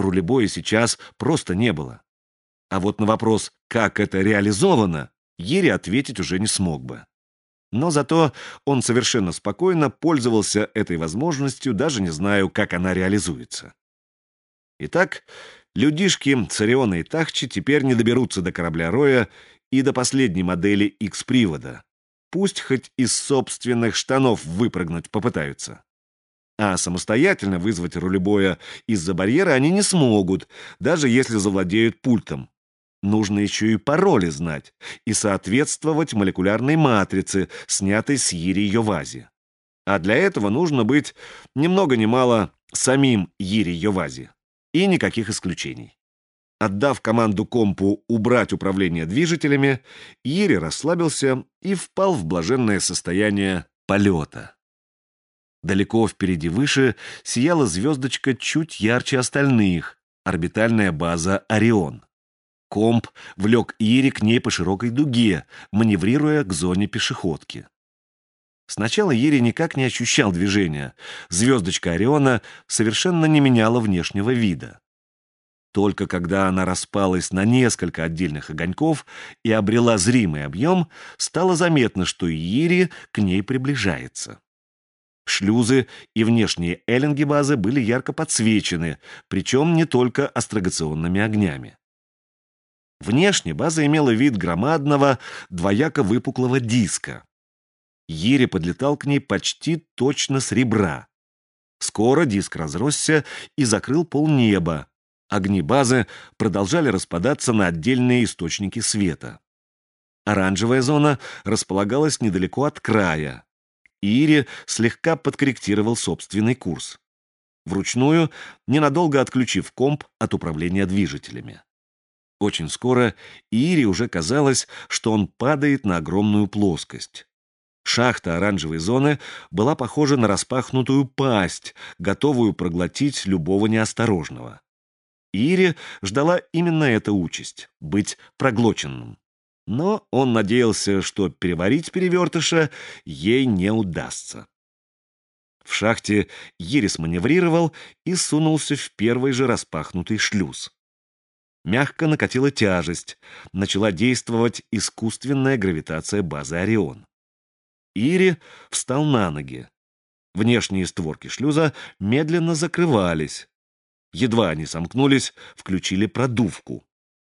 рулебоя сейчас просто не было. А вот на вопрос, как это реализовано, Ири ответить уже не смог бы. Но зато он совершенно спокойно пользовался этой возможностью, даже не знаю, как она реализуется. Итак, людишки Цариона и Тахчи теперь не доберутся до корабля Роя и до последней модели X-привода. Пусть хоть из собственных штанов выпрыгнуть попытаются. А самостоятельно вызвать рулебоя из-за барьера они не смогут, даже если завладеют пультом. Нужно еще и пароли знать и соответствовать молекулярной матрице, снятой с Ири Йовази. А для этого нужно быть ни много ни мало самим Ири Йовази. И никаких исключений. Отдав команду компу убрать управление движителями, Ири расслабился и впал в блаженное состояние полета. Далеко впереди выше сияла звездочка чуть ярче остальных — орбитальная база «Орион». Комп влек Ири к ней по широкой дуге, маневрируя к зоне пешеходки. Сначала Ири никак не ощущал движения. Звездочка Ориона совершенно не меняла внешнего вида. Только когда она распалась на несколько отдельных огоньков и обрела зримый объем, стало заметно, что Ири к ней приближается. Шлюзы и внешние эллинги базы были ярко подсвечены, причем не только астрогационными огнями. Внешне база имела вид громадного, двояко выпуклого диска. Ири подлетал к ней почти точно с ребра. Скоро диск разросся и закрыл полнеба. Огни базы продолжали распадаться на отдельные источники света. Оранжевая зона располагалась недалеко от края. Ири слегка подкорректировал собственный курс. Вручную, ненадолго отключив комп от управления движителями. Очень скоро Ири уже казалось, что он падает на огромную плоскость. Шахта оранжевой зоны была похожа на распахнутую пасть, готовую проглотить любого неосторожного. Ири ждала именно эта участь — быть проглоченным. Но он надеялся, что переварить перевертыша ей не удастся. В шахте Ири сманеврировал и сунулся в первый же распахнутый шлюз. Мягко накатила тяжесть, начала действовать искусственная гравитация базы «Орион». Ири встал на ноги. Внешние створки шлюза медленно закрывались. Едва они сомкнулись, включили продувку.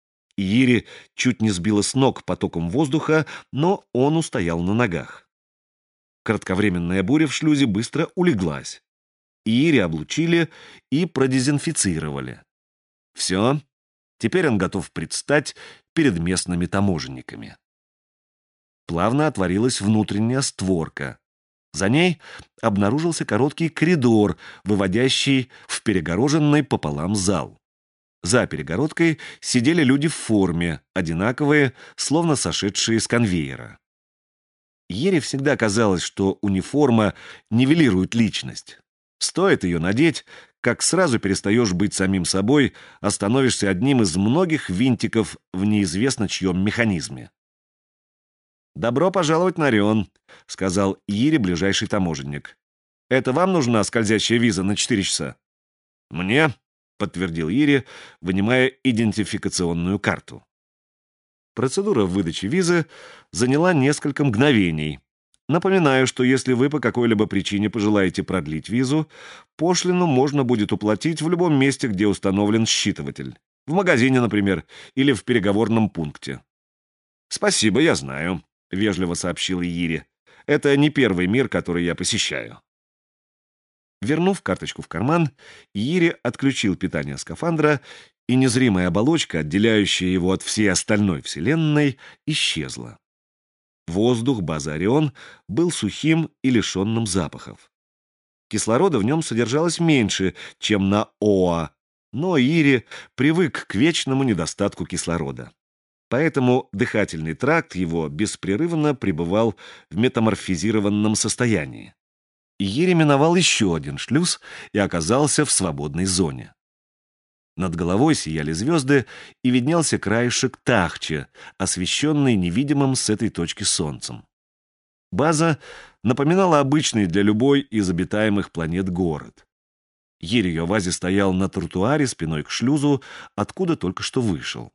Ири чуть не сбило с ног потоком воздуха, но он устоял на ногах. Кратковременная буря в шлюзе быстро улеглась. Ири облучили и продезинфицировали. Все, теперь он готов предстать перед местными таможенниками. Плавно отворилась внутренняя створка. За ней обнаружился короткий коридор, выводящий в перегороженный пополам зал. За перегородкой сидели люди в форме, одинаковые, словно сошедшие с конвейера. Ири всегда казалось, что униформа нивелирует личность. Стоит ее надеть, как сразу перестаешь быть самим собой, а становишься одним из многих винтиков в неизвестно чьем механизме. «Добро пожаловать на Орион», — сказал Ири ближайший таможенник. «Это вам нужна скользящая виза на 4 часа?» «Мне», — подтвердил Ири, вынимая идентификационную карту. Процедура выдачи визы заняла несколько мгновений. Напоминаю, что если вы по какой-либо причине пожелаете продлить визу, пошлину можно будет уплатить в любом месте, где установлен считыватель. В магазине, например, или в переговорном пункте. «Спасибо, я знаю», — вежливо сообщил Ири. «Это не первый мир, который я посещаю». Вернув карточку в карман, Ири отключил питание скафандра, и незримая оболочка, отделяющая его от всей остальной вселенной, исчезла. Воздух базы «Орион» был сухим и лишенным запахов. Кислорода в нем содержалось меньше, чем на Оа, но Ири привык к вечному недостатку кислорода. Поэтому дыхательный тракт его беспрерывно пребывал в метаморфизированном состоянии. Ири миновал еще один шлюз и оказался в свободной зоне. Над головой сияли звезды, и виднелся краешек Тахча, освещенный невидимым с этой точки солнцем. База напоминала обычный для любой из обитаемых планет город. Ерий Йовази стоял на тротуаре спиной к шлюзу, откуда только что вышел.